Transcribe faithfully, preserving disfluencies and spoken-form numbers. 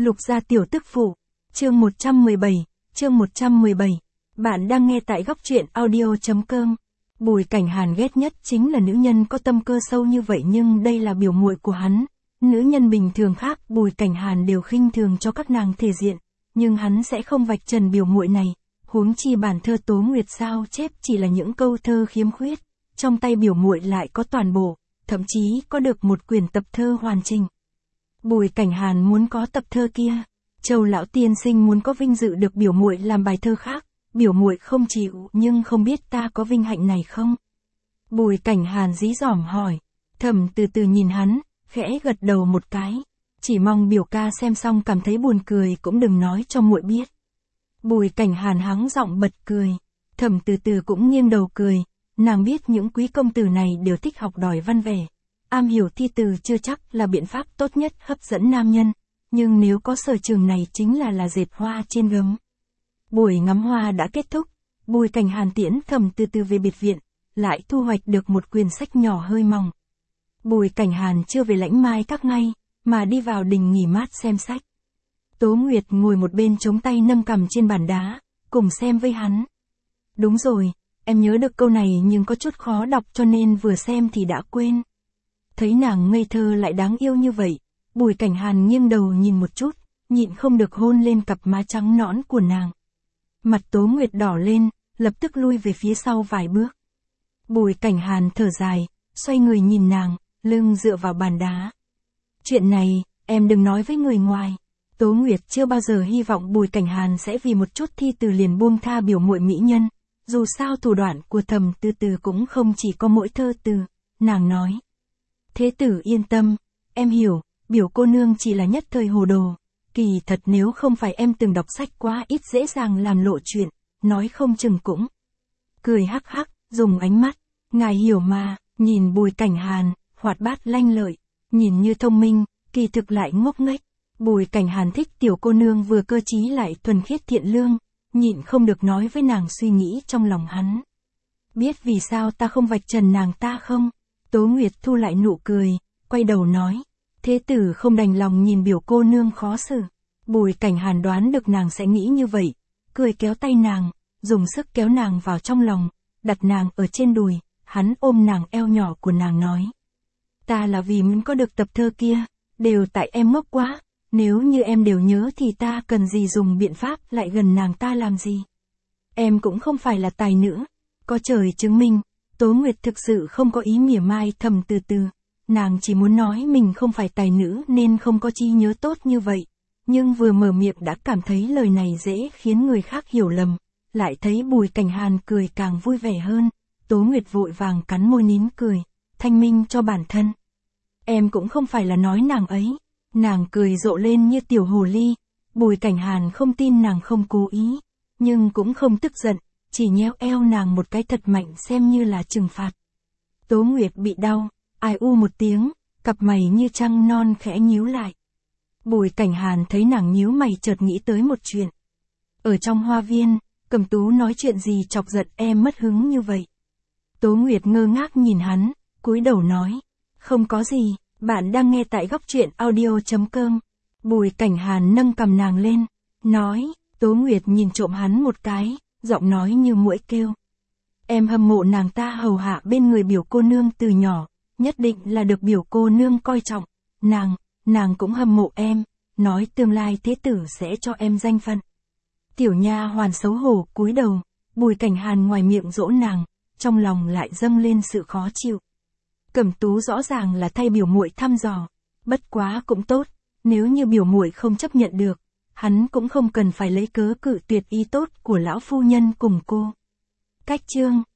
Lục gia tiểu tức phụ. Chương một trăm mười bảy, chương một trăm mười bảy. Bạn đang nghe tại góc truyện audio chấm com. Bùi Cảnh Hàn ghét nhất chính là nữ nhân có tâm cơ sâu như vậy, nhưng đây là biểu muội của hắn. Nữ nhân bình thường khác Bùi Cảnh Hàn đều khinh thường cho các nàng thể diện, nhưng hắn sẽ không vạch trần biểu muội này. Huống chi bản thơ Tố Nguyệt sao chép chỉ là những câu thơ khiếm khuyết, trong tay biểu muội lại có toàn bộ, thậm chí có được một quyển tập thơ hoàn chỉnh. Bùi Cảnh Hàn muốn có tập thơ kia. Châu lão tiên sinh muốn có vinh dự được biểu muội làm bài thơ khác, biểu muội không chịu, nhưng không biết ta có vinh hạnh này không? Bùi Cảnh Hàn dí dỏm hỏi. Thẩm từ từ nhìn hắn, khẽ gật đầu một cái, chỉ mong biểu ca xem xong cảm thấy buồn cười cũng đừng nói cho muội biết. Bùi Cảnh Hàn hắng giọng bật cười. Thẩm từ từ cũng nghiêng đầu cười, nàng biết những quý công tử này đều thích học đòi văn vẻ, am hiểu thi từ chưa chắc là biện pháp tốt nhất hấp dẫn nam nhân, nhưng nếu có sở trường này chính là là dệt hoa trên gấm. Buổi ngắm hoa đã kết thúc, Bùi Cảnh Hàn tiễn Thẩm từ từ về biệt viện, lại thu hoạch được một quyển sách nhỏ hơi mỏng. Bùi Cảnh Hàn chưa về Lãnh Mai Các ngay, mà đi vào đình nghỉ mát xem sách. Tố Nguyệt ngồi một bên chống tay nâng cằm trên bàn đá, cùng xem với hắn. Đúng rồi, em nhớ được câu này nhưng có chút khó đọc cho nên vừa xem thì đã quên. Thấy nàng ngây thơ lại đáng yêu như vậy, Bùi Cảnh Hàn nghiêng đầu nhìn một chút, nhịn không được hôn lên cặp má trắng nõn của nàng. Mặt Tố Nguyệt đỏ lên, lập tức lui về phía sau vài bước. Bùi Cảnh Hàn thở dài, xoay người nhìn nàng, lưng dựa vào bàn đá. Chuyện này, em đừng nói với người ngoài. Tố Nguyệt chưa bao giờ hy vọng Bùi Cảnh Hàn sẽ vì một chút thi từ liền buông tha biểu muội mỹ nhân. Dù sao thủ đoạn của Thẩm từ từ cũng không chỉ có mỗi thơ từ, nàng nói. Thế tử yên tâm, em hiểu, biểu cô nương chỉ là nhất thời hồ đồ. Kỳ thật nếu không phải em từng đọc sách quá ít dễ dàng làm lộ chuyện, nói không chừng cũng. Cười hắc hắc, dùng ánh mắt, ngài hiểu mà, nhìn Bùi Cảnh Hàn, hoạt bát lanh lợi, nhìn như thông minh, kỳ thực lại ngốc nghếch. Bùi Cảnh Hàn thích tiểu cô nương vừa cơ trí lại thuần khiết thiện lương, nhịn không được nói với nàng suy nghĩ trong lòng hắn. Biết vì sao ta không vạch trần nàng ta không? Tố Nguyệt thu lại nụ cười, quay đầu nói. Thế tử không đành lòng nhìn biểu cô nương khó xử. Bùi Cảnh Hàn đoán được nàng sẽ nghĩ như vậy, cười kéo tay nàng, dùng sức kéo nàng vào trong lòng, đặt nàng ở trên đùi, hắn ôm nàng eo nhỏ của nàng nói. Ta là vì muốn có được tập thơ kia, đều tại em ngốc quá, nếu như em đều nhớ thì ta cần gì dùng biện pháp lại gần nàng ta làm gì. Em cũng không phải là tài nữ, có trời chứng minh, Tố Nguyệt thực sự không có ý mỉa mai Thẩm từ từ. Nàng chỉ muốn nói mình không phải tài nữ nên không có trí nhớ tốt như vậy, nhưng vừa mở miệng đã cảm thấy lời này dễ khiến người khác hiểu lầm, lại thấy Bùi Cảnh Hàn cười càng vui vẻ hơn, Tố Nguyệt vội vàng cắn môi nín cười, thanh minh cho bản thân. Em cũng không phải là nói nàng ấy, nàng cười rộ lên như tiểu hồ ly, Bùi Cảnh Hàn không tin nàng không cố ý, nhưng cũng không tức giận, chỉ nhéo eo nàng một cái thật mạnh xem như là trừng phạt. Tố Nguyệt bị đau. Ai u một tiếng, cặp mày như trăng non khẽ nhíu lại. Bùi Cảnh Hàn thấy nàng nhíu mày chợt nghĩ tới một chuyện. Ở trong hoa viên, Cẩm Tú nói chuyện gì chọc giận em mất hứng như vậy? Tố Nguyệt ngơ ngác nhìn hắn, cúi đầu nói. Không có gì, bạn đang nghe tại góc truyện audio chấm com. Bùi Cảnh Hàn nâng cầm nàng lên, nói. Tố Nguyệt nhìn trộm hắn một cái, giọng nói như muỗi kêu. Em hâm mộ nàng ta hầu hạ bên người biểu cô nương từ nhỏ. Nhất định là được biểu cô nương coi trọng, nàng, nàng cũng hâm mộ em, nói tương lai thế tử sẽ cho em danh phận. Tiểu nha hoàn xấu hổ cúi đầu, Bùi Cảnh Hàn ngoài miệng dỗ nàng, trong lòng lại dâng lên sự khó chịu. Cẩm Tú rõ ràng là thay biểu muội thăm dò, bất quá cũng tốt, nếu như biểu muội không chấp nhận được, hắn cũng không cần phải lấy cớ cự tuyệt ý tốt của lão phu nhân cùng cô. Cách chương